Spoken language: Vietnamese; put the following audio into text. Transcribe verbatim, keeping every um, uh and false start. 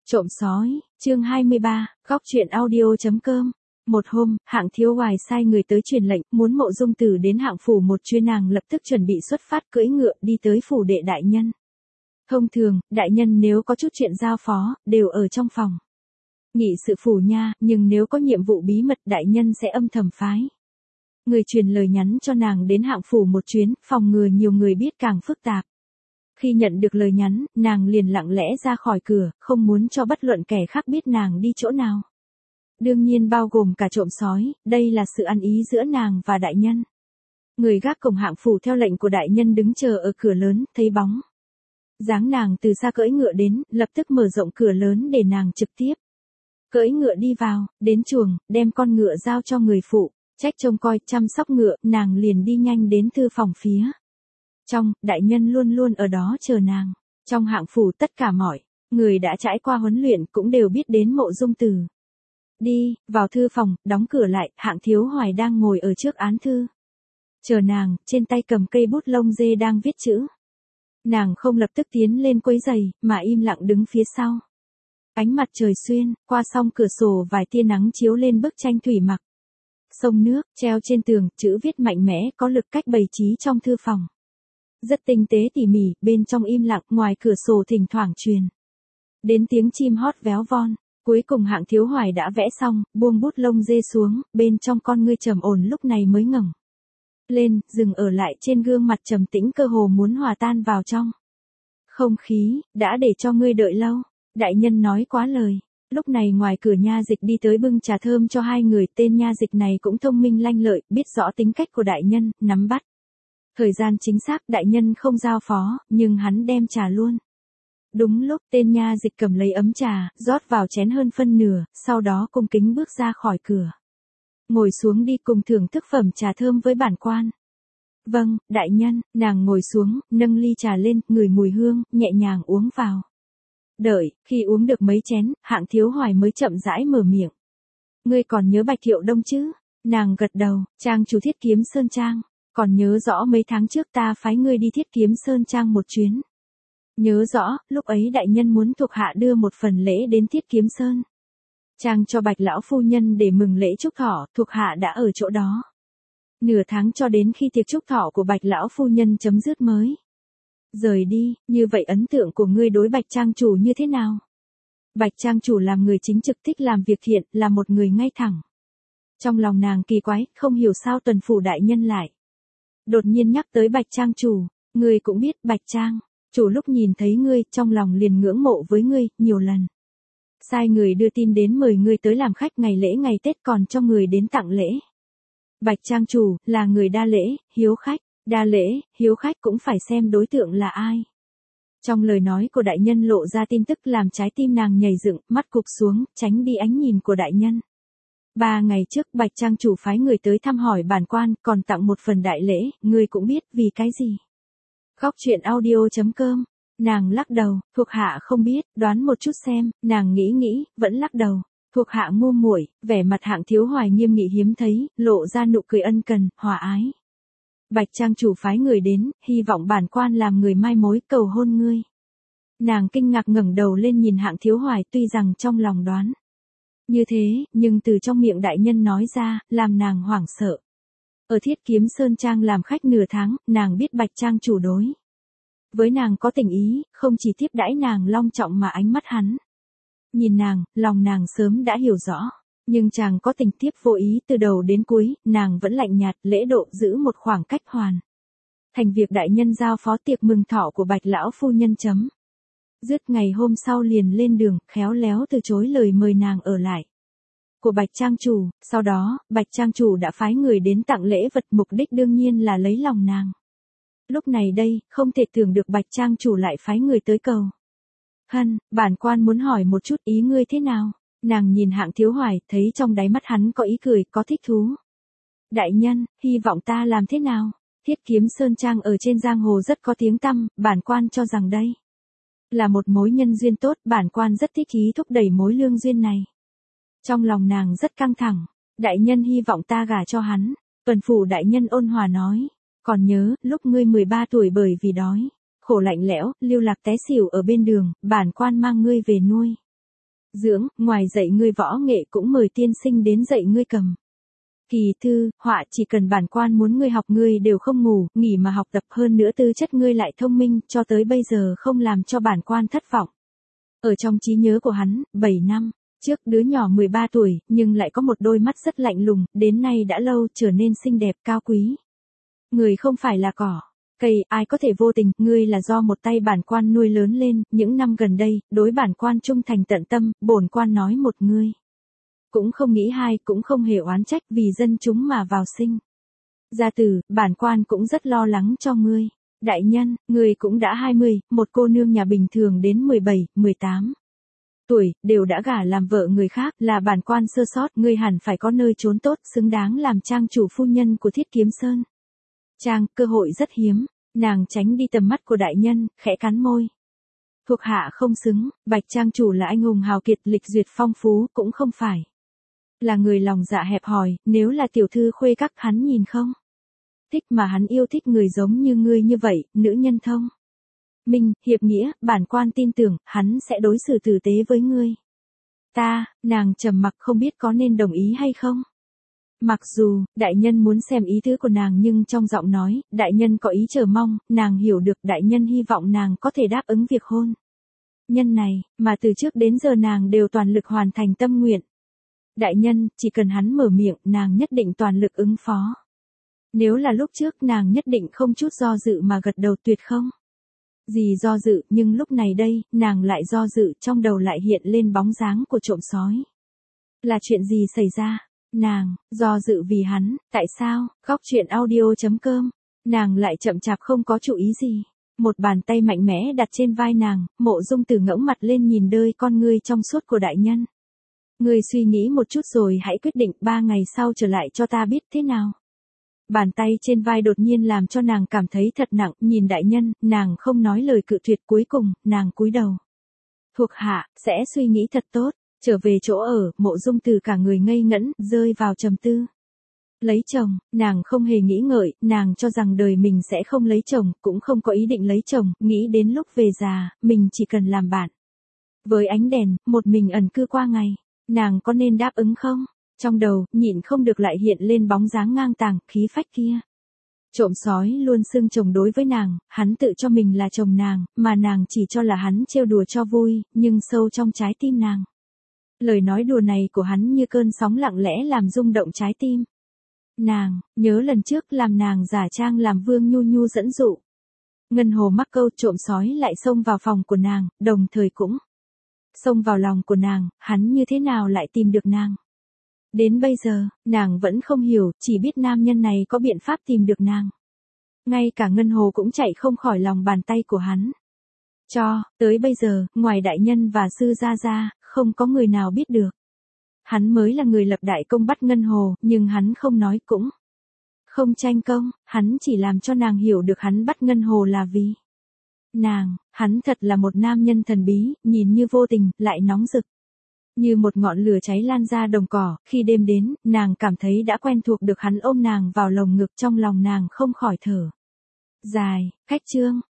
Trộm sói, chương hai mươi ba, góc truyện audio.com. Một hôm, Hạng Thiếu Hoài sai người tới truyền lệnh, muốn Mộ Dung Tử đến Hạng phủ một chuyến, nàng lập tức chuẩn bị xuất phát cưỡi ngựa đi tới phủ đệ đại nhân. Thông thường, đại nhân nếu có chút chuyện giao phó, đều ở trong phòng nghị sự phủ nha, nhưng nếu có nhiệm vụ bí mật đại nhân sẽ âm thầm phái người truyền lời nhắn cho nàng đến Hạng phủ một chuyến, phòng ngừa nhiều người biết càng phức tạp. Khi nhận được lời nhắn, nàng liền lặng lẽ ra khỏi cửa, không muốn cho bất luận kẻ khác biết nàng đi chỗ nào. Đương nhiên bao gồm cả trộm sói, đây là sự ăn ý giữa nàng và đại nhân. Người gác cổng Hạng phủ theo lệnh của đại nhân đứng chờ ở cửa lớn, thấy bóng dáng nàng từ xa cưỡi ngựa đến, lập tức mở rộng cửa lớn để nàng trực tiếp cưỡi ngựa đi vào, đến chuồng, đem con ngựa giao cho người phụ trách trông coi, chăm sóc ngựa, nàng liền đi nhanh đến thư phòng phía trong, đại nhân luôn luôn ở đó chờ nàng. Trong Hạng phủ tất cả mọi người đã trải qua huấn luyện cũng đều biết đến Mộ Dung Tử. Đi, vào thư phòng, đóng cửa lại, Hạng Thiếu Hoài đang ngồi ở trước án thư chờ nàng, trên tay cầm cây bút lông dê đang viết chữ. Nàng không lập tức tiến lên quấy giày, mà im lặng đứng phía sau. Ánh mặt trời xuyên qua song cửa sổ, vài tia nắng chiếu lên bức tranh thủy mặc sông nước treo trên tường, chữ viết mạnh mẽ có lực cách bày trí trong thư phòng rất tinh tế tỉ mỉ. Bên trong im lặng, ngoài cửa sổ thỉnh thoảng truyền đến tiếng chim hót véo von. Cuối cùng Hạng Thiếu Hoài đã vẽ xong, buông bút lông dê xuống, bên trong con ngươi trầm ổn lúc này mới ngẩng lên, dừng ở lại trên gương mặt trầm tĩnh, cơ hồ muốn hòa tan vào trong không khí. Đã để cho ngươi đợi lâu, đại nhân nói quá lời. Lúc này ngoài cửa nha dịch đi tới bưng trà thơm cho hai người, tên nha dịch này cũng thông minh lanh lợi, biết rõ tính cách của đại nhân, nắm bắt thời gian chính xác. Đại nhân không giao phó, nhưng hắn đem trà luôn. Đúng lúc, tên nha dịch cầm lấy ấm trà, rót vào chén hơn phân nửa, sau đó cung kính bước ra khỏi cửa. Ngồi xuống đi, cùng thưởng thức phẩm trà thơm với bản quan. Vâng, đại nhân. Nàng ngồi xuống, nâng ly trà lên, ngửi mùi hương, nhẹ nhàng uống vào. Đợi, khi uống được mấy chén, Hạng Thiếu Hoài mới chậm rãi mở miệng. Ngươi còn nhớ Bạch Thiệu Đông chứ? Nàng gật đầu, trang chủ Thiết Kiếm Sơn Trang. Còn nhớ rõ mấy tháng trước ta phái ngươi đi Thiết Kiếm Sơn Trang một chuyến. Nhớ rõ, lúc ấy đại nhân muốn thuộc hạ đưa một phần lễ đến Thiết Kiếm Sơn Trang cho Bạch lão phu nhân để mừng lễ chúc thọ, thuộc hạ đã ở chỗ đó nửa tháng cho đến khi tiệc chúc thọ của Bạch lão phu nhân chấm dứt mới rời đi. Như vậy ấn tượng của ngươi đối Bạch trang chủ như thế nào? Bạch trang chủ làm người chính trực, thích làm việc thiện, là một người ngay thẳng. Trong lòng nàng kỳ quái, không hiểu sao tuần phủ đại nhân lại đột nhiên nhắc tới Bạch trang chủ. Ngươi cũng biết Bạch trang chủ lúc nhìn thấy ngươi, trong lòng liền ngưỡng mộ với ngươi, nhiều lần sai người đưa tin đến mời ngươi tới làm khách ngày lễ ngày Tết, còn cho người đến tặng lễ. Bạch trang chủ là người đa lễ, hiếu khách. Đa lễ, hiếu khách cũng phải xem đối tượng là ai. Trong lời nói của đại nhân lộ ra tin tức làm trái tim nàng nhảy dựng, mắt cụp xuống, tránh đi ánh nhìn của đại nhân. Ba ngày trước Bạch trang chủ phái người tới thăm hỏi bản quan, còn tặng một phần đại lễ, ngươi cũng biết vì cái gì. Góc truyện audio.com. Nàng lắc đầu, thuộc hạ không biết, đoán một chút xem. Nàng nghĩ nghĩ, vẫn lắc đầu. Thuộc hạ ngu muội. Vẻ mặt Hạng Thiếu Hoài nghiêm nghị hiếm thấy, lộ ra nụ cười ân cần, hòa ái. Bạch trang chủ phái người đến, hy vọng bản quan làm người mai mối, cầu hôn ngươi. Nàng kinh ngạc ngẩng đầu lên nhìn Hạng Thiếu Hoài, tuy rằng trong lòng đoán như thế, nhưng từ trong miệng đại nhân nói ra, làm nàng hoảng sợ. Ở Thiết Kiếm Sơn Trang làm khách nửa tháng, nàng biết Bạch trang chủ đối với nàng có tình ý, không chỉ tiếp đãi nàng long trọng mà ánh mắt hắn nhìn nàng, lòng nàng sớm đã hiểu rõ. Nhưng chàng có tình tiếp vô ý, từ đầu đến cuối, nàng vẫn lạnh nhạt, lễ độ giữ một khoảng cách hoàn thành việc đại nhân giao phó. Tiệc mừng thọ của Bạch lão phu nhân chấm dứt ngày hôm sau liền lên đường, khéo léo từ chối lời mời nàng ở lại của Bạch trang chủ. Sau đó, Bạch trang chủ đã phái người đến tặng lễ vật, mục đích đương nhiên là lấy lòng nàng. Lúc này đây, không thể tưởng được Bạch trang chủ lại phái người tới cầu hân. Bản quan muốn hỏi một chút, ý ngươi thế nào? Nàng nhìn Hạng Thiếu Hoài, thấy trong đáy mắt hắn có ý cười, có thích thú. Đại nhân, hy vọng ta làm thế nào? Thiết Kiếm Sơn Trang ở trên giang hồ rất có tiếng tăm, bản quan cho rằng đây là một mối nhân duyên tốt, bản quan rất thích ý thúc đẩy mối lương duyên này. Trong lòng nàng rất căng thẳng. Đại nhân hy vọng ta gả cho hắn. Tuần phủ đại nhân ôn hòa nói. Còn nhớ, lúc ngươi mười ba tuổi bởi vì đói khổ lạnh lẽo, lưu lạc té xỉu ở bên đường, bản quan mang ngươi về nuôi dưỡng, ngoài dạy ngươi võ nghệ cũng mời tiên sinh đến dạy ngươi cầm. Kỳ thư, họa, chỉ cần bản quan muốn ngươi học ngươi đều không ngủ, nghỉ mà học tập, hơn nữa tư chất ngươi lại thông minh, cho tới bây giờ không làm cho bản quan thất vọng. Ở trong trí nhớ của hắn, bảy năm trước đứa nhỏ mười ba tuổi, nhưng lại có một đôi mắt rất lạnh lùng, đến nay đã lâu trở nên xinh đẹp cao quý. Người không phải là cỏ, cây, ai có thể vô tình, ngươi là do một tay bản quan nuôi lớn lên, những năm gần đây, đối bản quan trung thành tận tâm, bổn quan nói một ngươi. Cũng không nghĩ hai, cũng không hề oán trách vì dân chúng mà vào sinh. Gia tử, bản quan cũng rất lo lắng cho ngươi. Đại nhân, ngươi cũng đã hai mươi, một cô nương nhà bình thường đến mười bảy, mười tám tuổi, đều đã gả làm vợ người khác, là bản quan sơ sót, ngươi hẳn phải có nơi trốn tốt, xứng đáng làm trang chủ phu nhân của Thiết Kiếm Sơn. Trang, cơ hội rất hiếm, nàng tránh đi tầm mắt của đại nhân, khẽ cắn môi. Thuộc hạ không xứng, Bạch trang chủ là anh hùng hào kiệt, lịch duyệt phong phú, cũng không phải là người lòng dạ hẹp hòi, nếu là tiểu thư khuê các hắn nhìn không thích mà hắn yêu thích người giống như ngươi như vậy, nữ nhân thông minh, hiệp nghĩa, bản quan tin tưởng, hắn sẽ đối xử tử tế với ngươi. Ta, nàng trầm mặc không biết có nên đồng ý hay không. Mặc dù, đại nhân muốn xem ý tứ của nàng nhưng trong giọng nói, đại nhân có ý chờ mong, nàng hiểu được đại nhân hy vọng nàng có thể đáp ứng việc hôn nhân này, mà từ trước đến giờ nàng đều toàn lực hoàn thành tâm nguyện. Đại nhân, chỉ cần hắn mở miệng, nàng nhất định toàn lực ứng phó. Nếu là lúc trước nàng nhất định không chút do dự mà gật đầu tuyệt không. Gì do dự, nhưng lúc này đây, nàng lại do dự, trong đầu lại hiện lên bóng dáng của trộm sói. Là chuyện gì xảy ra? Nàng, do dự vì hắn, tại sao? Góc truyện audio chấm com. Nàng lại chậm chạp không có chủ ý gì. Một bàn tay mạnh mẽ đặt trên vai nàng, Mộ Dung Tử ngẩng mặt lên nhìn đơi con ngươi trong suốt của đại nhân. Ngươi suy nghĩ một chút rồi hãy quyết định, ba ngày sau trở lại cho ta biết thế nào. Bàn tay trên vai đột nhiên làm cho nàng cảm thấy thật nặng, nhìn đại nhân, nàng không nói lời cự tuyệt, cuối cùng, nàng cúi đầu. Thuộc hạ, sẽ suy nghĩ thật tốt, trở về chỗ ở, Mộ Dung Tử cả người ngây ngẫn, rơi vào trầm tư. Lấy chồng, nàng không hề nghĩ ngợi, nàng cho rằng đời mình sẽ không lấy chồng, cũng không có ý định lấy chồng, nghĩ đến lúc về già, mình chỉ cần làm bạn. Với ánh đèn, một mình ẩn cư qua ngày, nàng có nên đáp ứng không? Trong đầu, nhịn không được lại hiện lên bóng dáng ngang tàng, khí phách kia. Trộm sói luôn xưng chồng đối với nàng, hắn tự cho mình là chồng nàng, mà nàng chỉ cho là hắn trêu đùa cho vui, nhưng sâu trong trái tim nàng. Lời nói đùa này của hắn như cơn sóng lặng lẽ làm rung động trái tim. Nàng, nhớ lần trước làm nàng giả trang làm Vương Nhu Nhu dẫn dụ. Ngân Hồ mắc câu, trộm sói lại xông vào phòng của nàng, đồng thời cũng xông vào lòng của nàng, hắn như thế nào lại tìm được nàng. Đến bây giờ, nàng vẫn không hiểu, chỉ biết nam nhân này có biện pháp tìm được nàng. Ngay cả Ngân Hồ cũng chạy không khỏi lòng bàn tay của hắn. Cho, tới bây giờ, ngoài đại nhân và sư gia gia, không có người nào biết được. Hắn mới là người lập đại công bắt Ngân Hồ, nhưng hắn không nói cũng không tranh công, hắn chỉ làm cho nàng hiểu được hắn bắt Ngân Hồ là vì nàng, hắn thật là một nam nhân thần bí, nhìn như vô tình, lại nóng rực. Như một ngọn lửa cháy lan ra đồng cỏ, khi đêm đến, nàng cảm thấy đã quen thuộc được hắn ôm nàng vào lồng ngực, trong lòng nàng không khỏi thở dài. Khách trương,